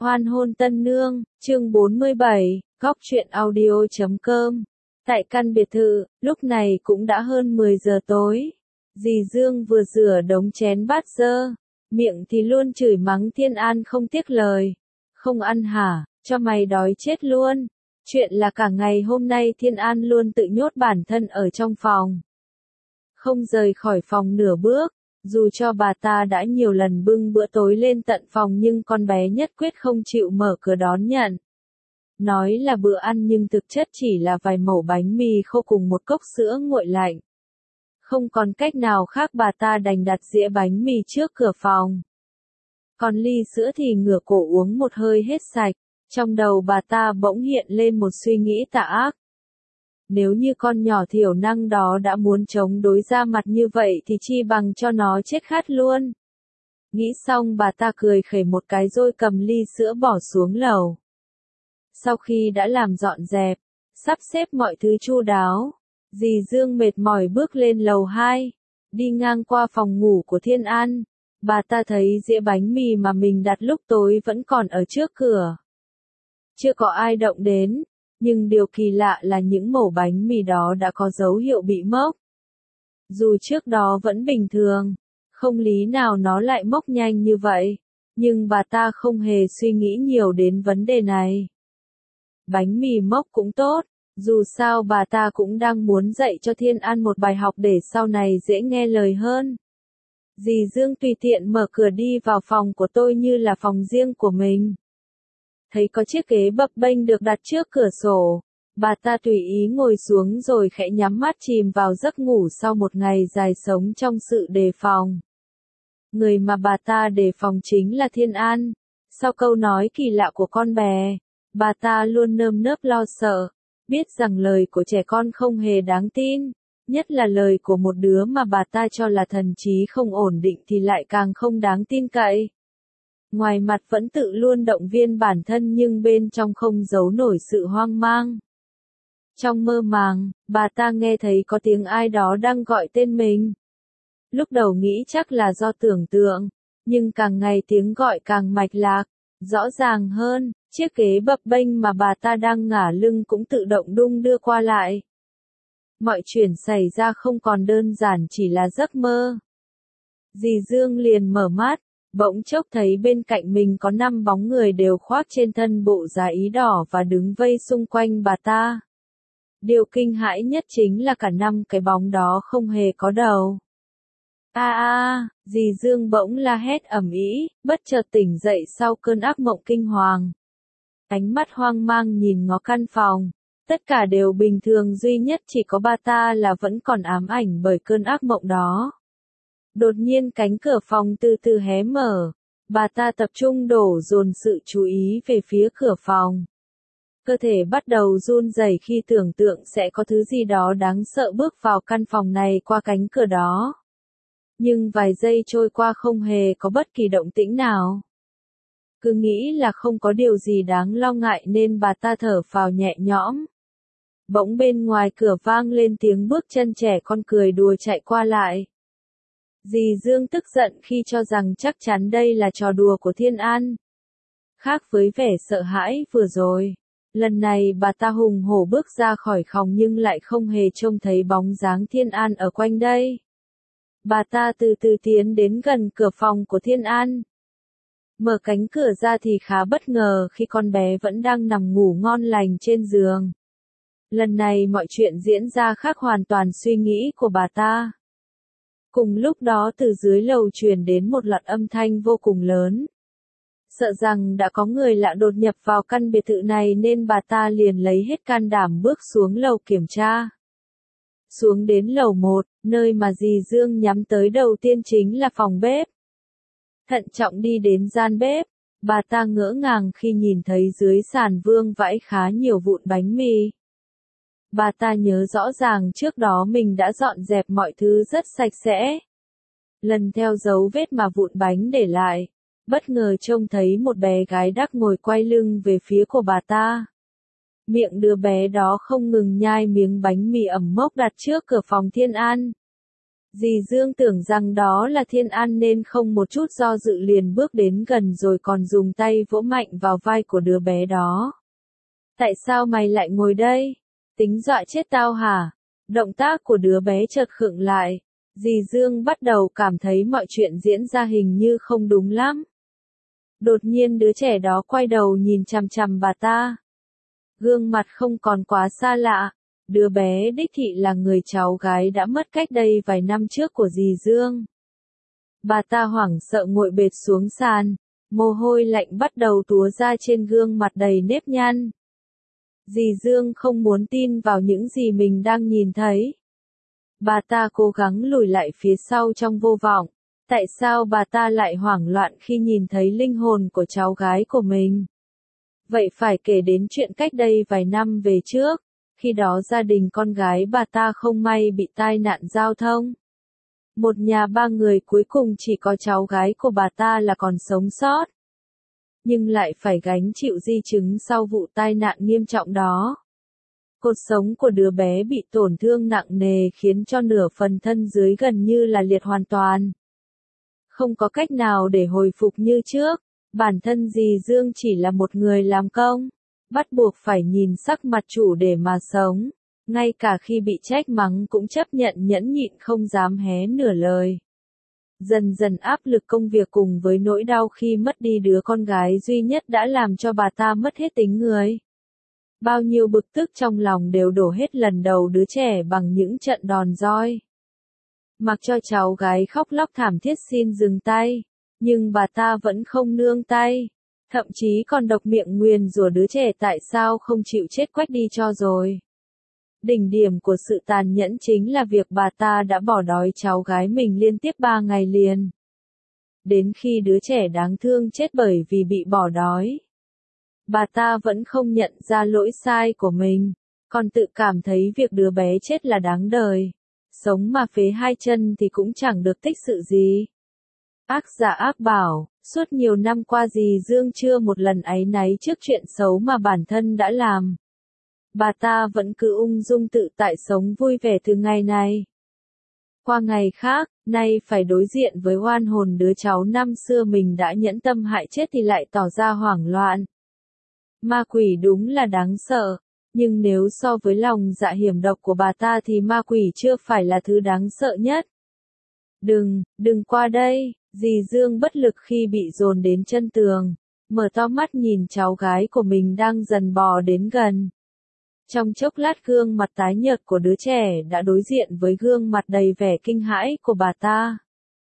Hoan hôn tân nương, chương 47, góc truyện audio.com. Tại căn biệt thự, lúc này cũng đã hơn 10 giờ tối. Dì Dương vừa rửa đống chén bát dơ, miệng thì luôn chửi mắng Thiên An không tiếc lời. Không ăn hả, cho mày đói chết luôn. Chuyện là cả ngày hôm nay Thiên An luôn tự nhốt bản thân ở trong phòng. Không rời khỏi phòng nửa bước. Dù cho bà ta đã nhiều lần bưng bữa tối lên tận phòng nhưng con bé nhất quyết không chịu mở cửa đón nhận. Nói là bữa ăn nhưng thực chất chỉ là vài mẩu bánh mì khô cùng một cốc sữa nguội lạnh. Không còn cách nào khác bà ta đành đặt dĩa bánh mì trước cửa phòng. Còn ly sữa thì ngửa cổ uống một hơi hết sạch. Trong đầu bà ta bỗng hiện lên một suy nghĩ tà ác. Nếu như con nhỏ thiểu năng đó đã muốn chống đối ra mặt như vậy thì chi bằng cho nó chết khát luôn. Nghĩ xong bà ta cười khẩy một cái rồi cầm ly sữa bỏ xuống lầu. Sau khi đã làm dọn dẹp, sắp xếp mọi thứ chu đáo, dì Dương mệt mỏi bước lên lầu 2, đi ngang qua phòng ngủ của Thiên An. Bà ta thấy dĩa bánh mì mà mình đặt lúc tối vẫn còn ở trước cửa. Chưa có ai động đến. Nhưng điều kỳ lạ là những mẩu bánh mì đó đã có dấu hiệu bị mốc. Dù trước đó vẫn bình thường, không lý nào nó lại mốc nhanh như vậy. Nhưng bà ta không hề suy nghĩ nhiều đến vấn đề này. Bánh mì mốc cũng tốt, dù sao bà ta cũng đang muốn dạy cho Thiên An một bài học để sau này dễ nghe lời hơn. Dì Dương tùy tiện mở cửa đi vào phòng của tôi như là phòng riêng của mình. Thấy có chiếc ghế bập bênh được đặt trước cửa sổ, bà ta tùy ý ngồi xuống rồi khẽ nhắm mắt chìm vào giấc ngủ sau một ngày dài sống trong sự đề phòng. Người mà bà ta đề phòng chính là Thiên An. Sau câu nói kỳ lạ của con bé, bà ta luôn nơm nớp lo sợ, biết rằng lời của trẻ con không hề đáng tin, nhất là lời của một đứa mà bà ta cho là thần trí không ổn định thì lại càng không đáng tin cậy. Ngoài mặt vẫn tự luôn động viên bản thân nhưng bên trong không giấu nổi sự hoang mang. Trong mơ màng, bà ta nghe thấy có tiếng ai đó đang gọi tên mình. Lúc đầu nghĩ chắc là do tưởng tượng, nhưng càng ngày tiếng gọi càng mạch lạc, rõ ràng hơn, chiếc ghế bập bênh mà bà ta đang ngả lưng cũng tự động đung đưa qua lại. Mọi chuyện xảy ra không còn đơn giản chỉ là giấc mơ. Dì Dương liền mở mắt. Bỗng chốc thấy bên cạnh mình có 5 bóng người đều khoác trên thân bộ giá ý đỏ và đứng vây xung quanh bà ta. Điều kinh hãi nhất chính là cả 5 cái bóng đó không hề có đầu. Dì Dương bỗng la hét ầm ĩ, bất chợt tỉnh dậy sau cơn ác mộng kinh hoàng. Ánh mắt hoang mang nhìn ngó căn phòng, tất cả đều bình thường duy nhất chỉ có bà ta là vẫn còn ám ảnh bởi cơn ác mộng đó. Đột nhiên cánh cửa phòng từ từ hé mở, bà ta tập trung đổ dồn sự chú ý về phía cửa phòng. Cơ thể bắt đầu run rẩy khi tưởng tượng sẽ có thứ gì đó đáng sợ bước vào căn phòng này qua cánh cửa đó. Nhưng vài giây trôi qua không hề có bất kỳ động tĩnh nào. Cứ nghĩ là không có điều gì đáng lo ngại nên bà ta thở phào nhẹ nhõm. Bỗng bên ngoài cửa vang lên tiếng bước chân trẻ con cười đùa chạy qua lại. Dì Dương tức giận khi cho rằng chắc chắn đây là trò đùa của Thiên An. Khác với vẻ sợ hãi vừa rồi, lần này bà ta hùng hổ bước ra khỏi phòng nhưng lại không hề trông thấy bóng dáng Thiên An ở quanh đây. Bà ta từ từ tiến đến gần cửa phòng của Thiên An. Mở cánh cửa ra thì khá bất ngờ khi con bé vẫn đang nằm ngủ ngon lành trên giường. Lần này mọi chuyện diễn ra khác hoàn toàn suy nghĩ của bà ta. Cùng lúc đó từ dưới lầu truyền đến một loạt âm thanh vô cùng lớn. Sợ rằng đã có người lạ đột nhập vào căn biệt thự này nên bà ta liền lấy hết can đảm bước xuống lầu kiểm tra. Xuống đến lầu 1, nơi mà dì Dương nhắm tới đầu tiên chính là phòng bếp. Thận trọng đi đến gian bếp, bà ta ngỡ ngàng khi nhìn thấy dưới sàn vương vãi khá nhiều vụn bánh mì. Bà ta nhớ rõ ràng trước đó mình đã dọn dẹp mọi thứ rất sạch sẽ. Lần theo dấu vết mà vụn bánh để lại, bất ngờ trông thấy một bé gái đắc ngồi quay lưng về phía của bà ta. Miệng đứa bé đó không ngừng nhai miếng bánh mì ẩm mốc đặt trước cửa phòng Thiên An. Dì Dương tưởng rằng đó là Thiên An nên không một chút do dự liền bước đến gần rồi còn dùng tay vỗ mạnh vào vai của đứa bé đó. Tại sao mày lại ngồi đây? Tính dọa chết tao hả? Động tác của đứa bé chợt khựng lại. Dì Dương bắt đầu cảm thấy mọi chuyện diễn ra hình như không đúng lắm. Đột nhiên đứa trẻ đó quay đầu nhìn chằm chằm bà ta. Gương mặt không còn quá xa lạ. Đứa bé đích thị là người cháu gái đã mất cách đây vài năm trước của dì Dương. Bà ta hoảng sợ ngồi bệt xuống sàn. Mồ hôi lạnh bắt đầu túa ra trên gương mặt đầy nếp nhăn. Dì Dương không muốn tin vào những gì mình đang nhìn thấy. Bà ta cố gắng lùi lại phía sau trong vô vọng. Tại sao bà ta lại hoảng loạn khi nhìn thấy linh hồn của cháu gái của mình? Vậy phải kể đến chuyện cách đây vài năm về trước. Khi đó gia đình con gái bà ta không may bị tai nạn giao thông. Một nhà ba người cuối cùng chỉ có cháu gái của bà ta là còn sống sót. Nhưng lại phải gánh chịu di chứng sau vụ tai nạn nghiêm trọng đó. Cột sống của đứa bé bị tổn thương nặng nề khiến cho nửa phần thân dưới gần như là liệt hoàn toàn. Không có cách nào để hồi phục như trước, bản thân dì Dương chỉ là một người làm công, bắt buộc phải nhìn sắc mặt chủ để mà sống, ngay cả khi bị trách mắng cũng chấp nhận nhẫn nhịn không dám hé nửa lời. Dần dần áp lực công việc cùng với nỗi đau khi mất đi đứa con gái duy nhất đã làm cho bà ta mất hết tính người. Bao nhiêu bực tức trong lòng đều đổ hết lần đầu đứa trẻ bằng những trận đòn roi. Mặc cho cháu gái khóc lóc thảm thiết xin dừng tay, nhưng bà ta vẫn không nương tay. Thậm chí còn độc miệng nguyền rủa đứa trẻ tại sao không chịu chết quách đi cho rồi. Đỉnh điểm của sự tàn nhẫn chính là việc bà ta đã bỏ đói cháu gái mình liên tiếp 3 ngày liền. Đến khi đứa trẻ đáng thương chết bởi vì bị bỏ đói. Bà ta vẫn không nhận ra lỗi sai của mình, còn tự cảm thấy việc đứa bé chết là đáng đời. Sống mà phế 2 chân thì cũng chẳng được tích sự gì. Ác giả ác bảo, suốt nhiều năm qua dì Dương chưa một lần áy náy trước chuyện xấu mà bản thân đã làm. Bà ta vẫn cứ ung dung tự tại sống vui vẻ từ ngày này qua ngày khác, nay phải đối diện với oan hồn đứa cháu năm xưa mình đã nhẫn tâm hại chết thì lại tỏ ra hoảng loạn. Ma quỷ đúng là đáng sợ, nhưng nếu so với lòng dạ hiểm độc của bà ta thì ma quỷ chưa phải là thứ đáng sợ nhất. Đừng qua đây, dì Dương bất lực khi bị dồn đến chân tường, mở to mắt nhìn cháu gái của mình đang dần bò đến gần. Trong chốc lát gương mặt tái nhợt của đứa trẻ đã đối diện với gương mặt đầy vẻ kinh hãi của bà ta.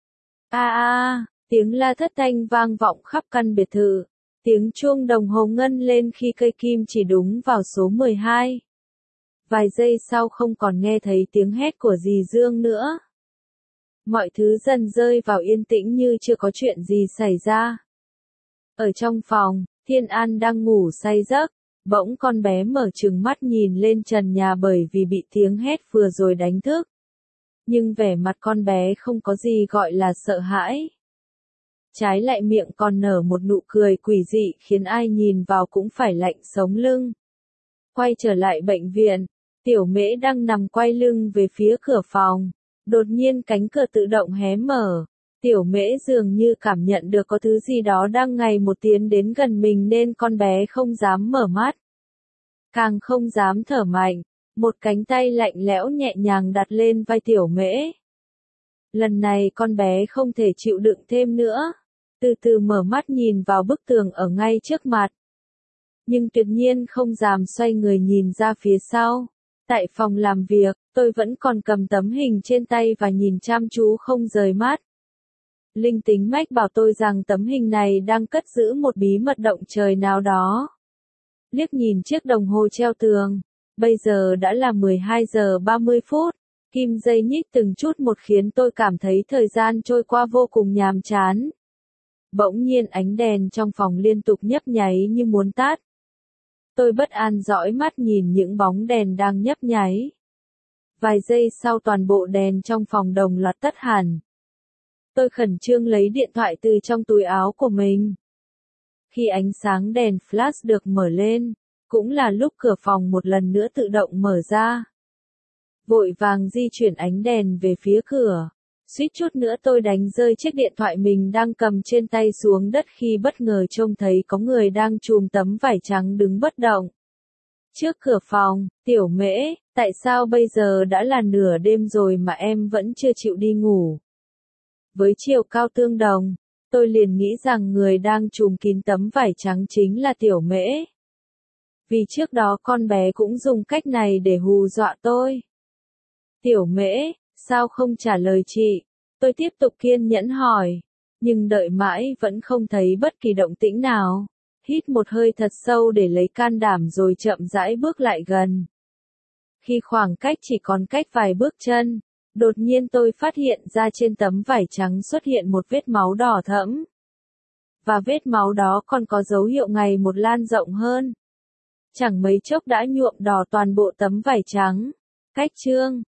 Tiếng la thất thanh vang vọng khắp căn biệt thự. Tiếng chuông đồng hồ ngân lên khi cây kim chỉ đúng vào số 12. Vài giây sau không còn nghe thấy tiếng hét của dì Dương nữa. Mọi thứ dần rơi vào yên tĩnh như chưa có chuyện gì xảy ra. Ở trong phòng, Thiên An đang ngủ say giấc. Bỗng con bé mở trừng mắt nhìn lên trần nhà bởi vì bị tiếng hét vừa rồi đánh thức. Nhưng vẻ mặt con bé không có gì gọi là sợ hãi. Trái lại miệng còn nở một nụ cười quỷ dị khiến ai nhìn vào cũng phải lạnh sống lưng. Quay trở lại bệnh viện, Tiểu Mễ đang nằm quay lưng về phía cửa phòng. Đột nhiên cánh cửa tự động hé mở. Tiểu Mễ dường như cảm nhận được có thứ gì đó đang ngày một tiến đến gần mình nên con bé không dám mở mắt. Càng không dám thở mạnh, một cánh tay lạnh lẽo nhẹ nhàng đặt lên vai Tiểu Mễ. Lần này con bé không thể chịu đựng thêm nữa. Từ từ mở mắt nhìn vào bức tường ở ngay trước mặt. Nhưng tuyệt nhiên không dám xoay người nhìn ra phía sau. Tại phòng làm việc, tôi vẫn còn cầm tấm hình trên tay và nhìn chăm chú không rời mắt. Linh tính mách bảo tôi rằng tấm hình này đang cất giữ một bí mật động trời nào đó. Liếc nhìn chiếc đồng hồ treo tường. Bây giờ đã là 12 giờ 30 phút. Kim dây nhích từng chút một khiến tôi cảm thấy thời gian trôi qua vô cùng nhàm chán. Bỗng nhiên ánh đèn trong phòng liên tục nhấp nháy như muốn tắt. Tôi bất an dõi mắt nhìn những bóng đèn đang nhấp nháy. Vài giây sau toàn bộ đèn trong phòng đồng loạt tắt hẳn. Tôi khẩn trương lấy điện thoại từ trong túi áo của mình. Khi ánh sáng đèn flash được mở lên, cũng là lúc cửa phòng một lần nữa tự động mở ra. Vội vàng di chuyển ánh đèn về phía cửa, Suýt chút nữa tôi đánh rơi chiếc điện thoại mình đang cầm trên tay xuống đất khi bất ngờ trông thấy có người đang chùm tấm vải trắng đứng bất động. Trước cửa phòng, Tiểu Mễ, tại sao bây giờ đã là nửa đêm rồi mà em vẫn chưa chịu đi ngủ? Với chiều cao tương đồng, tôi liền nghĩ rằng người đang trùm kín tấm vải trắng chính là Tiểu Mễ. Vì trước đó con bé cũng dùng cách này để hù dọa tôi. Tiểu Mễ, sao không trả lời chị? Tôi tiếp tục kiên nhẫn hỏi, nhưng đợi mãi vẫn không thấy bất kỳ động tĩnh nào. Hít một hơi thật sâu để lấy can đảm rồi chậm rãi bước lại gần. Khi khoảng cách chỉ còn cách vài bước chân, đột nhiên tôi phát hiện ra trên tấm vải trắng xuất hiện một vết máu đỏ thẫm. Và vết máu đó còn có dấu hiệu ngày một lan rộng hơn. Chẳng mấy chốc đã nhuộm đỏ toàn bộ tấm vải trắng. Cách chương